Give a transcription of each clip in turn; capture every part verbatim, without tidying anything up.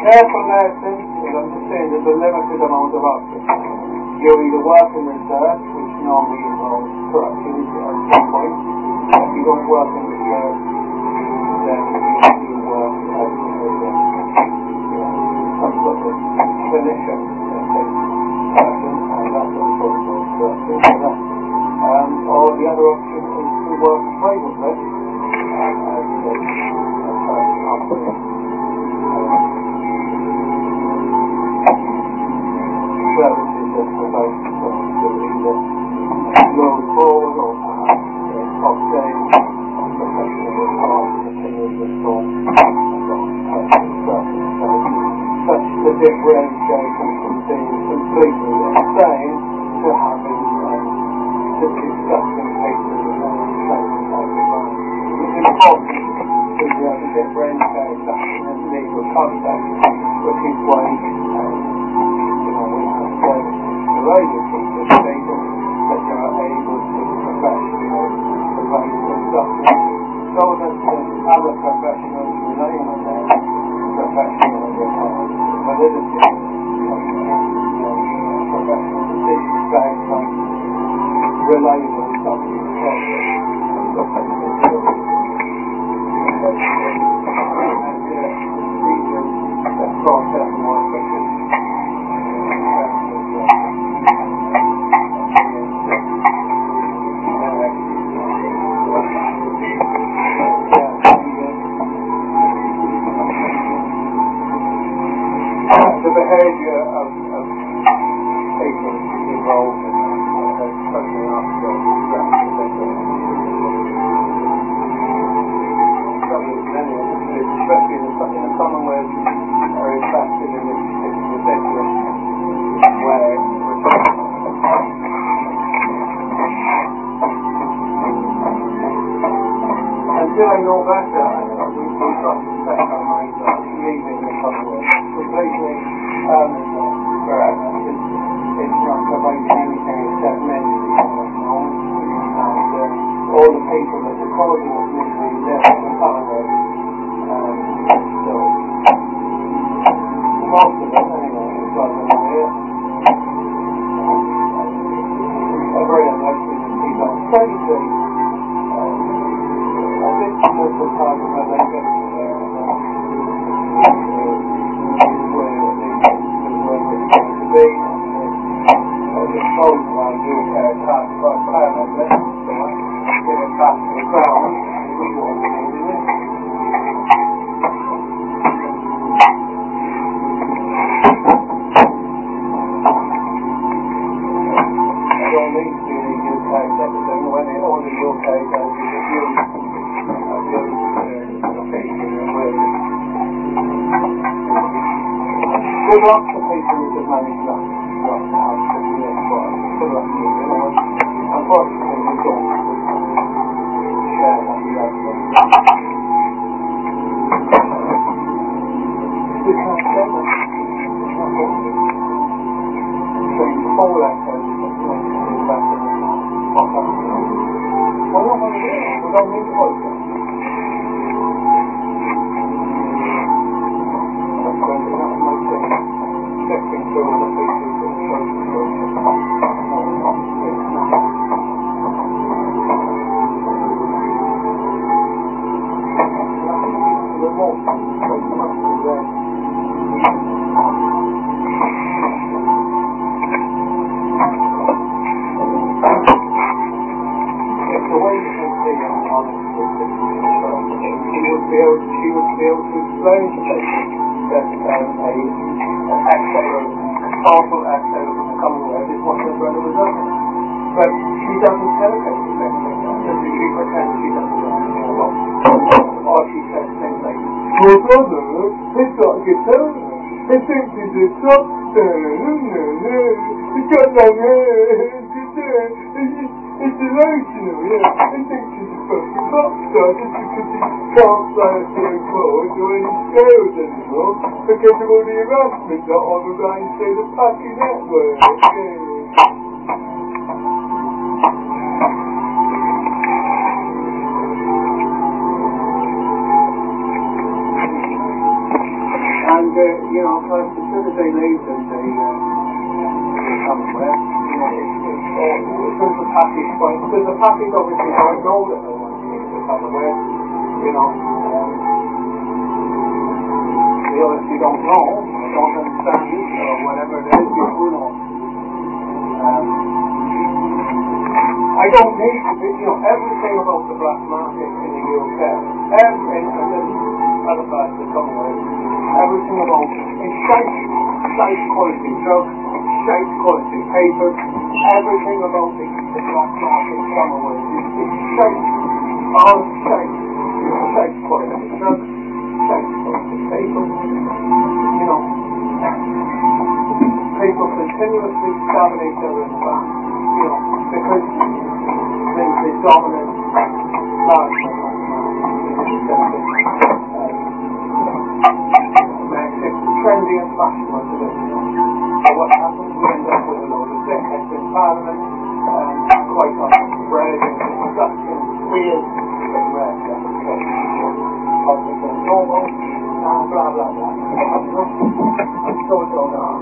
Careful now, since you understand there's a limited amount of options. You either work in research, which normally involves productivity at some point. If you don't work in research, then you work as a, some sort of clinician person, and that's also productive. Um, or the other option is to work privately um, as a private company. Services that provide either low forward or perhaps obtain professional response, opinions and so on. Such the differentiation from being completely insane to having um, to discussing papers and all the same type of mind. It's important to be able to differentiate that in a legal context, which is why um, radio people that you are able to professionally provide instruction so that other professionals rely on their professional validity of professional decisions based on reliable documentation and documentation. And these are the process more efficient. The behaviour of, of people involved in uh, opening up the especially in the, in the Commonwealth, are impacted in this ridiculous way. Until I know better, we we got to set our minds on leaving the Commonwealth completely permanently forever. It's, it's not providing anything except misery at the moment, and uh, all the people that are causing us misery live in the Commonwealth. Um, so most of it, anyway, is got them here. I'm very unlikely to see that. Secondly, I think most of the time when they get there, where it's going to be, and dispose of our U K passport permanently, so give it back to the ground, we won't be needing it. I don't need to be in the U K, everything, when it, all the U K goes is abused. Good luck to people who can manage that. Not to have to be in for it. Good luck to you, you know. Unfortunately, we don't share what we have done. We can't say that. It's not what we do. So you fall like that, you don't do that. What's that? Well, not what we do. We don't need to voice it. Shifting to other pieces of social she would be able to explain to people that um, a, an exile, a powerful exile from the Commonwealth is what her brother was up. But she doesn't tell people anything like that. She pretends she doesn't know anything about it. Or she says things like, your brother has got a guitar. He thinks he's a doctor. He's got long hair. It's emotional, yeah. He thinks he's a fucking rock star just because he can't play a few chords or any scales anymore because of all the harassment that on the line through the fucking network. Yeah. And And, uh, you know, of course, as soon as they leave the, the, uh, the Commonwealth, you know, it's, it's all, there's a package, but there's a package obviously don't know that they want to leave the Commonwealth, you know. Um, they obviously don't know, don't understand it, or whatever it is, you know, who knows. Um, I don't need to be, you know, everything about the black market in the U K, everything, and then other parts of the Commonwealth, everything about it's shite, shite quality drugs, shite quality papers, everything about the, the black market Commonwealth is, is shite, all shite, shite quality drugs, shite quality papers, you know, people continuously stabbing each other in the back, you know, because the, the dominant large trendy and fashionable to this. So what happens, we end up with a load of dickheads in Parliament, um, quite often bred into disgusting, weird, and red optical normal, and blah blah blah. And so it goes on.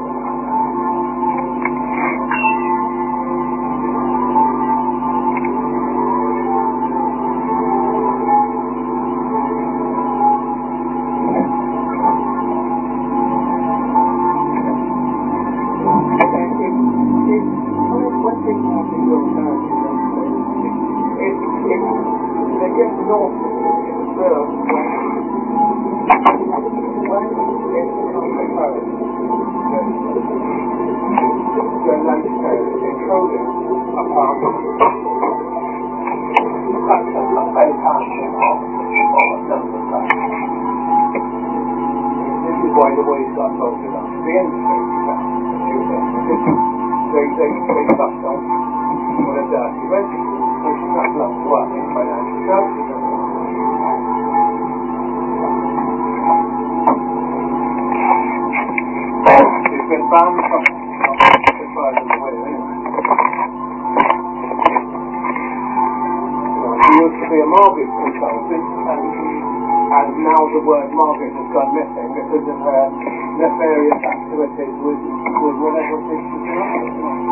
The word Margaret has gone missing because of her nefarious activities with, with whatever it is she's doing.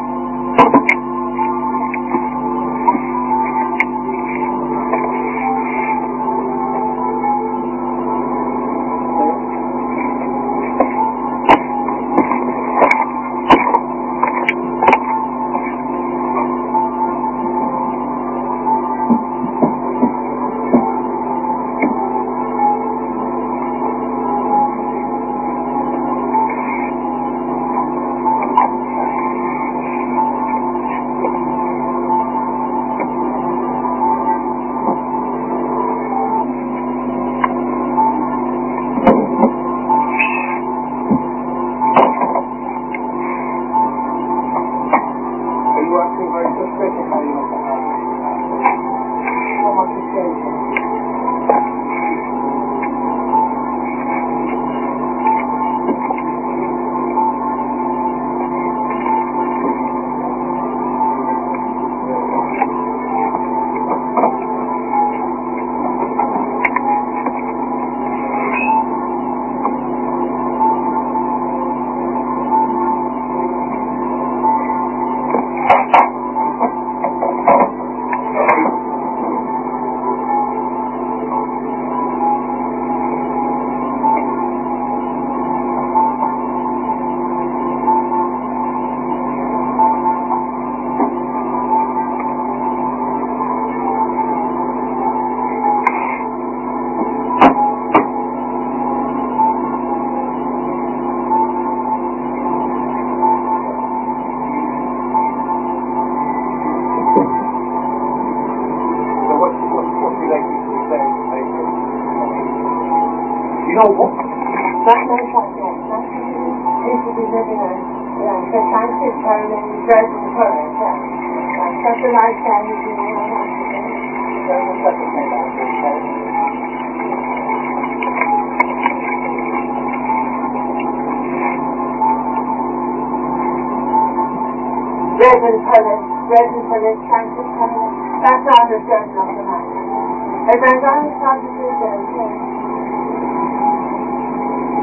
Resin color, resin color, cancer color. That's not the resin of the matter. If I'm going to talk to you, then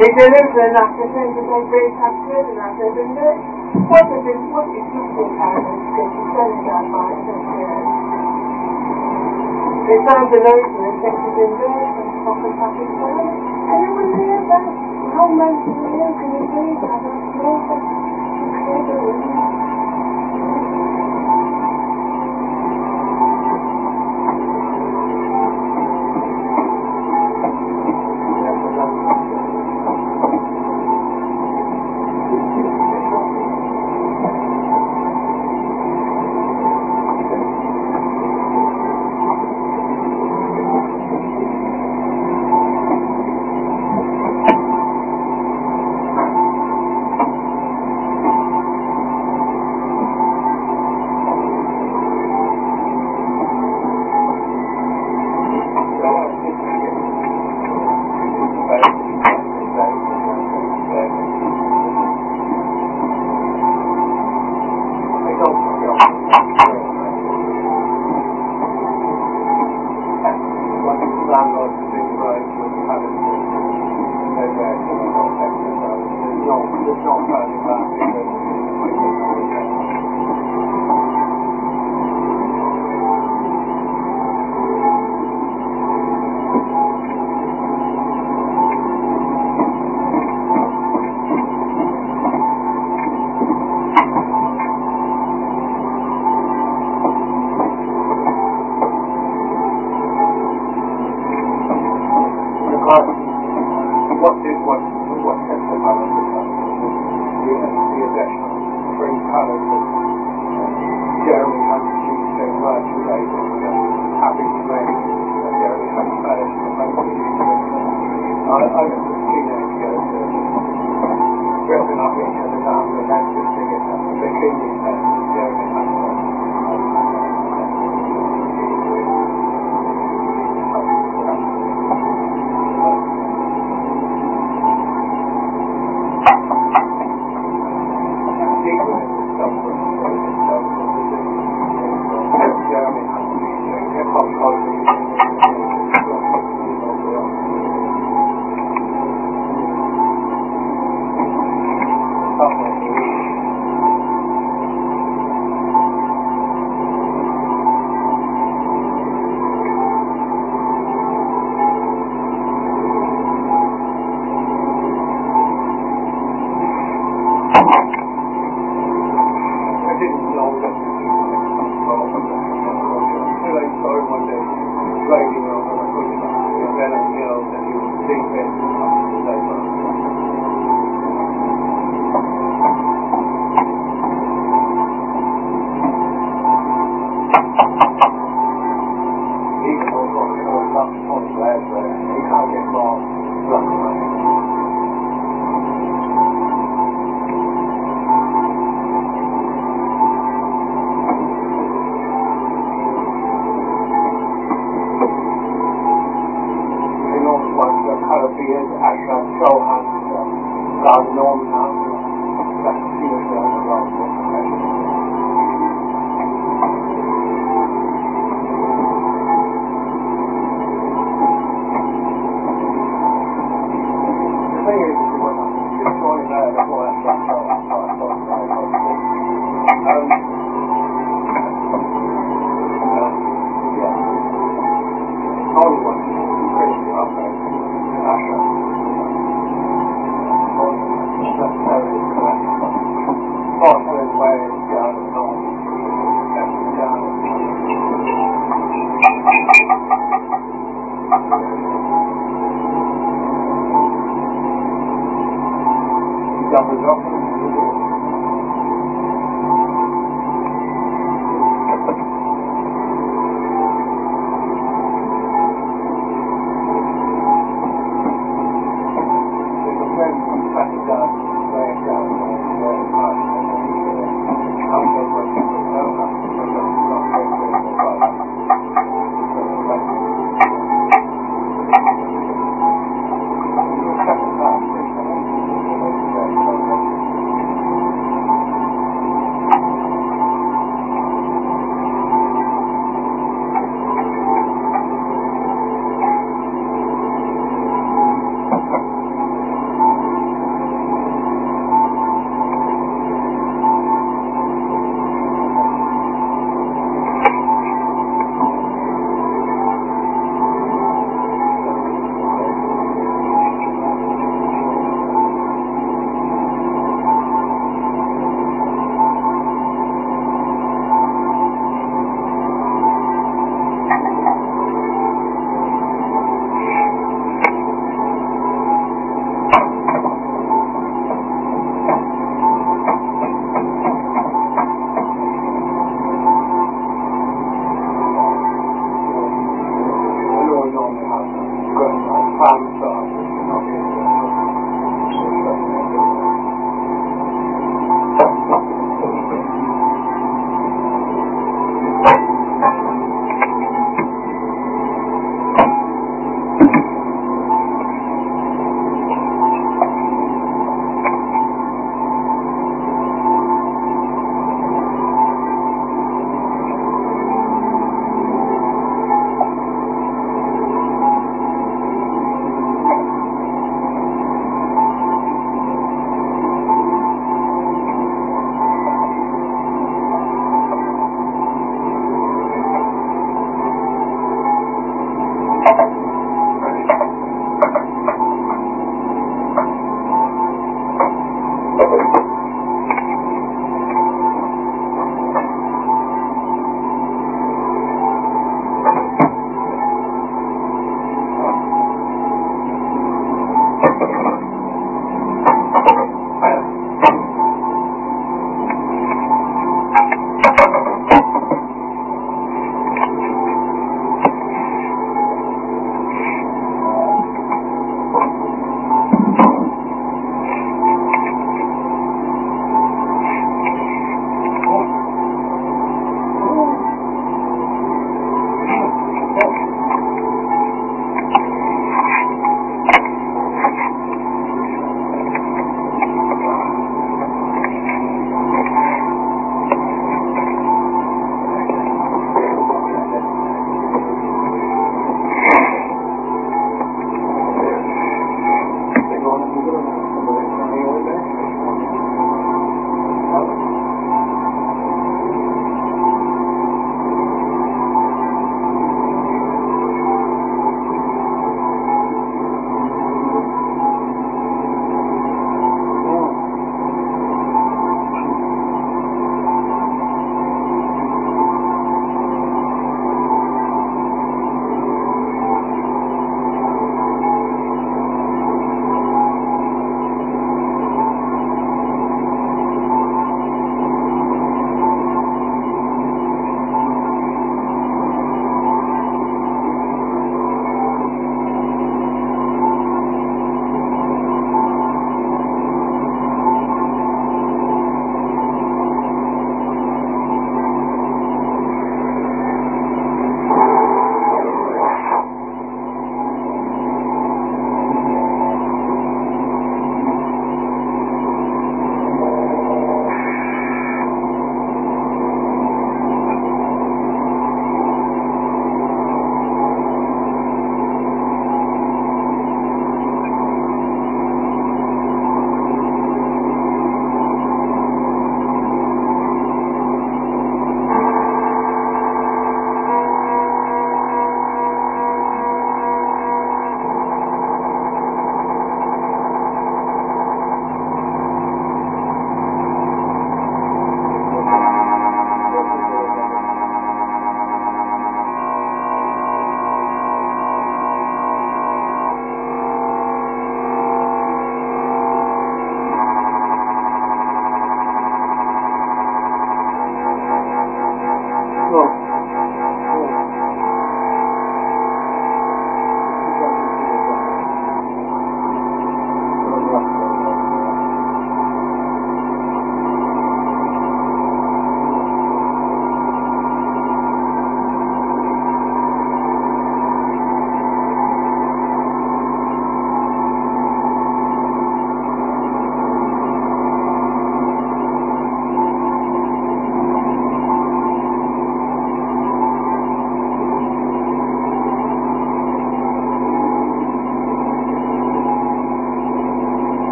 If they live enough to think that they very have good enough, they've been good. What is it, what is useful parents that you send that by this year? They found the notion and think it's in bed and something happens to them. And it was there, but how much do you live in the days I don't know that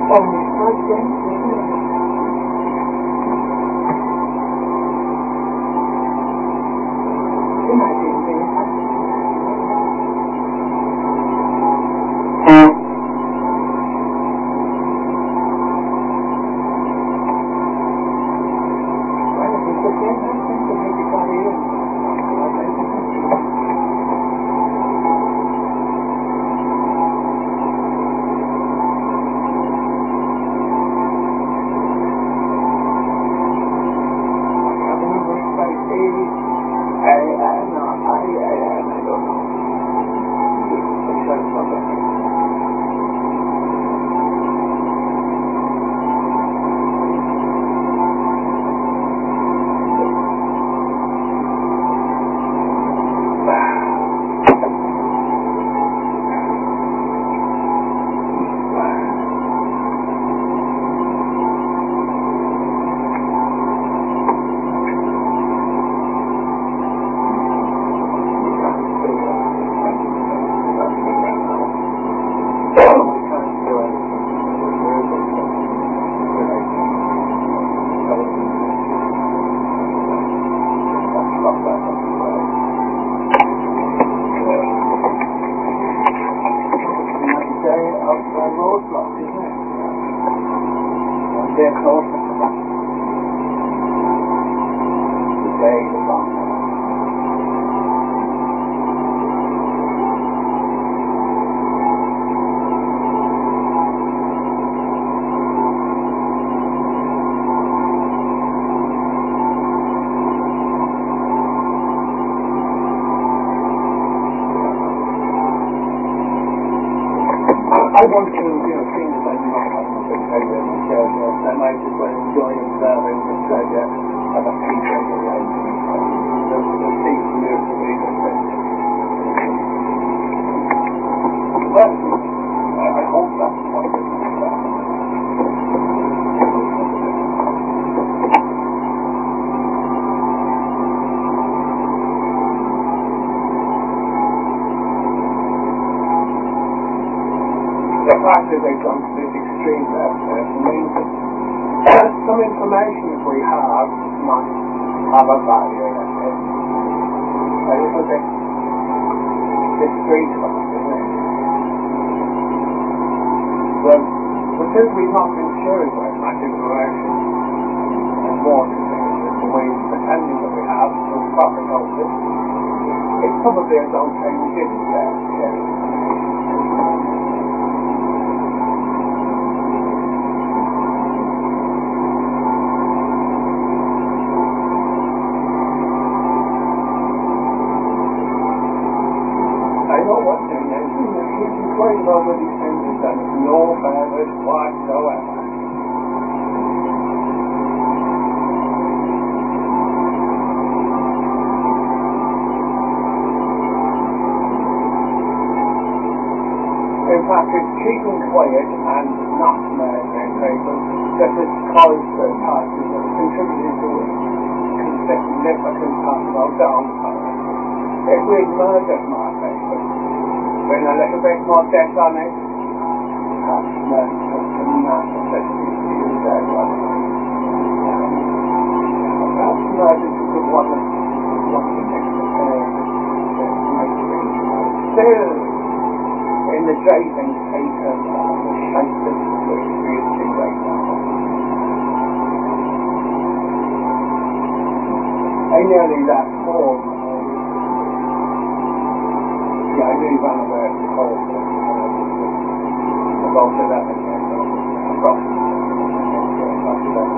on the husband, isn't it? You might be very happy. Well, if it's a friend, I think that maybe carry in. They're close to that. The day is long. I want to, you know, things that you might have to tell you themselves, or they might just want to enjoy observing the pleasure of a people in the way. They'll see beautiful people. Well, I, I hope that's what it is. The fact that they've gone to this extreme level means that some information that we have might have a value in it. A little bit discreet about it, isn't it? But because we've not been sharing with much information and more to things than the way of pretending that we have with proper culture, it's probably a don't say we didn't share information. Over these things is done with no purpose whatsoever. In fact, it's keeping quiet and not murdering people that has caused the parties that have contributed to a significant part of our downfall. If we'd murdered more people, bring a little bit more debt on it, perhaps learn something not necessarily to use that one. Perhaps murder is the one of what the next affair might be. Still, in the driving state of the shape that we're experiencing right now, I nearly left home. Yeah, I really ran away from home about eleven years old, approximately about eleven.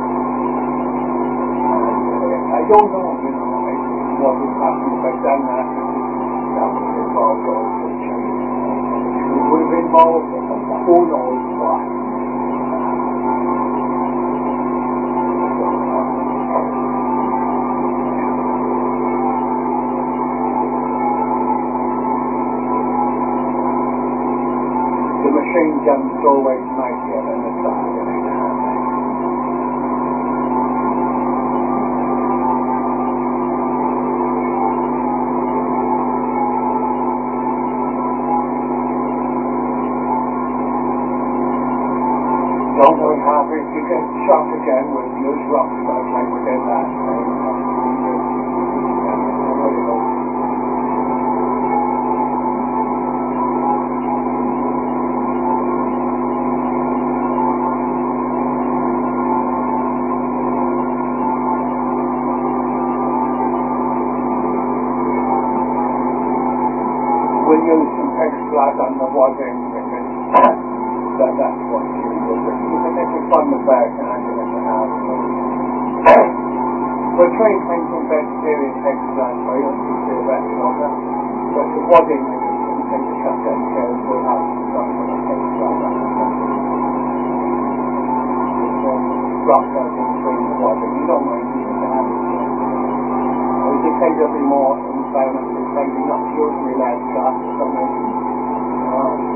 And uh, I don't know, you know, I, what would happen if I'd done that, that would have involved all the change. It would have involved who knows what. The machine guns always might get on the side of it. Not very happy if you get shot again with loose rocks like like we did last time. We'll use some Pexglas on the wadding because that, that's what you do. You can make it fun with back and handle it to have. We'll try and find some vegetarian Pexglas for you to do that water. But the wadding is you can take the shotgun shells, we'll have some for the Pexglas on the rocks out in between the wadding. You don't mind using the hand. We just think there'll be more environmental friendly, not usually like that or something. Uh,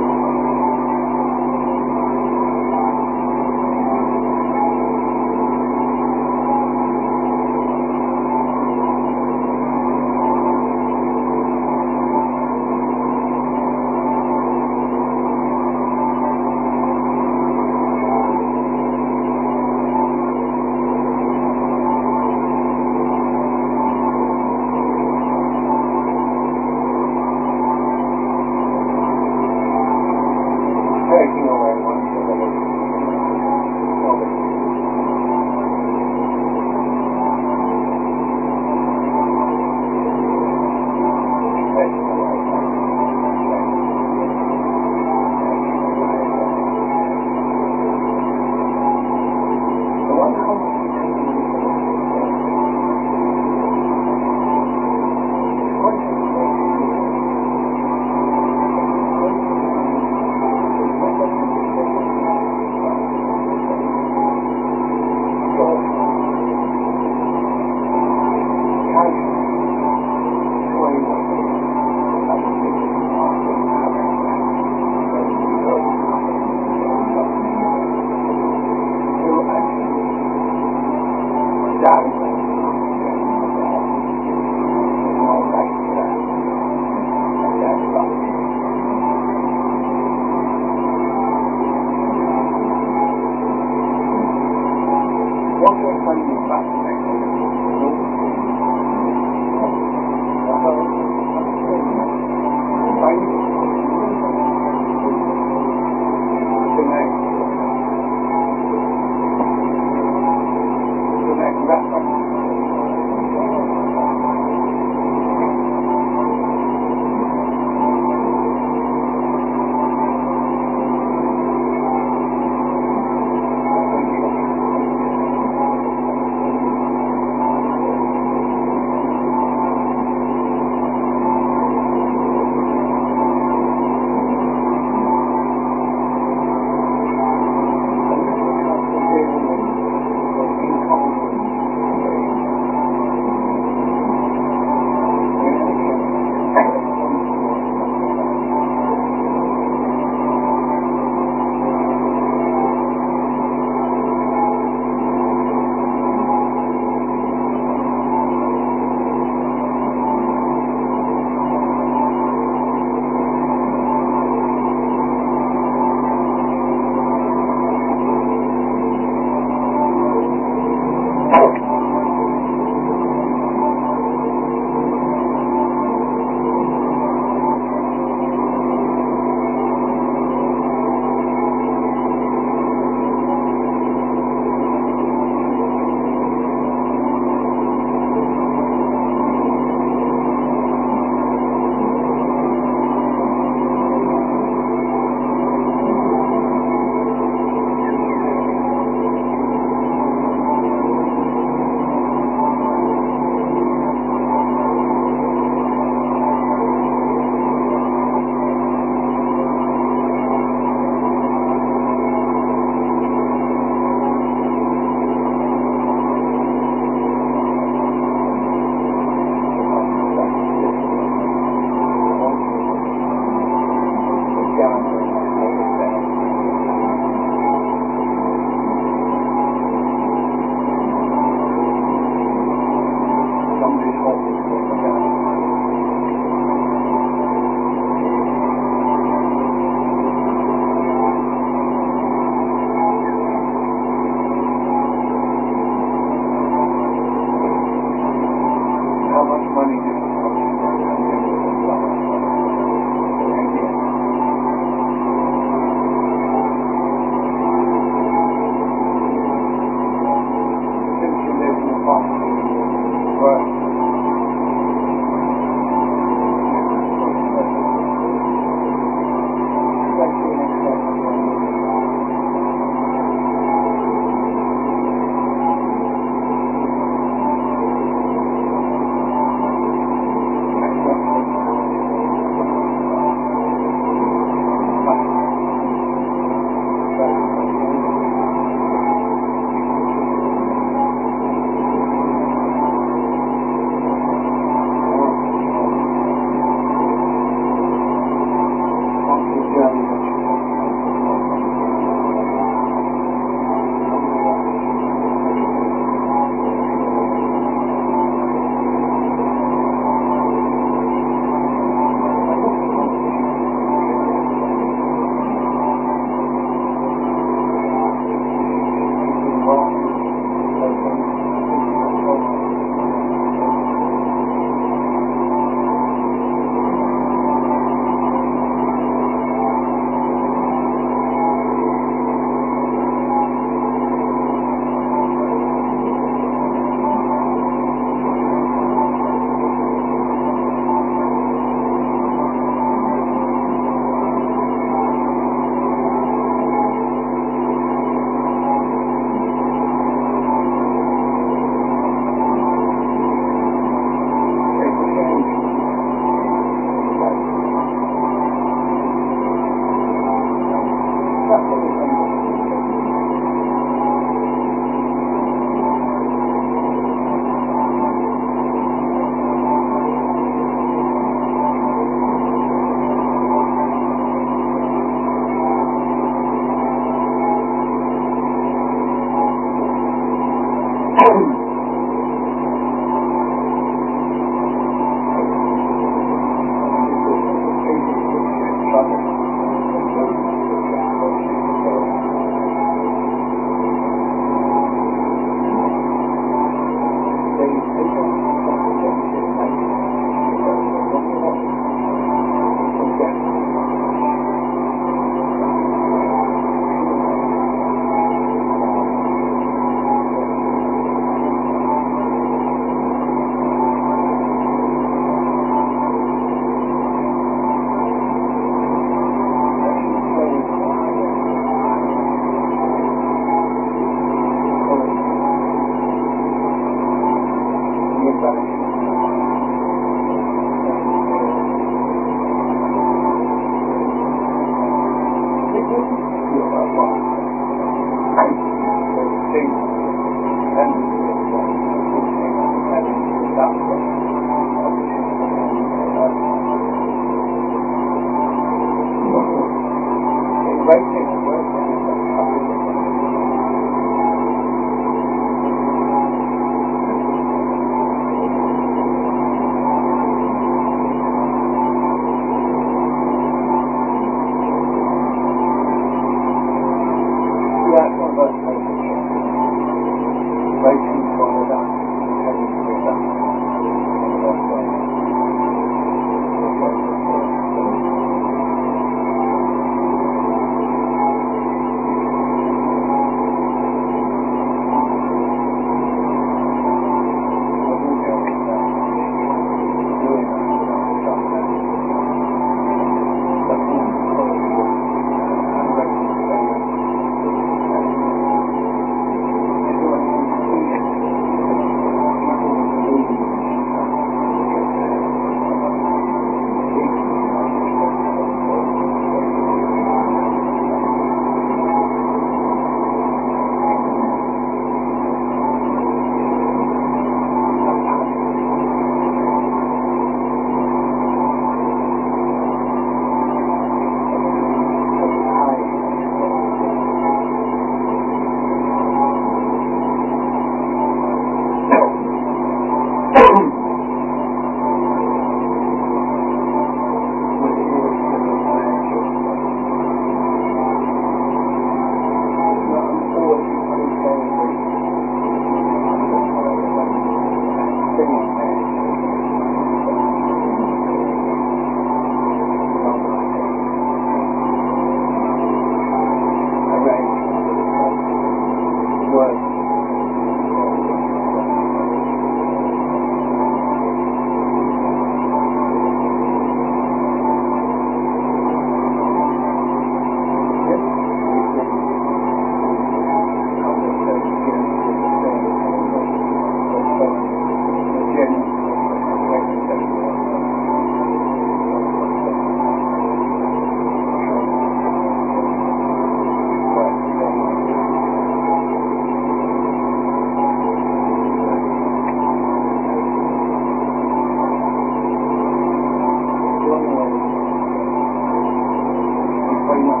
very much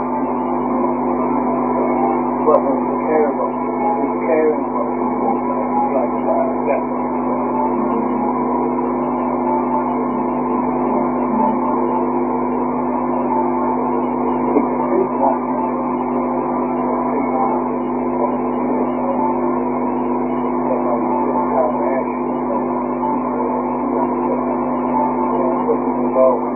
what was terrible, was caring for people like that. Yeah. Involved.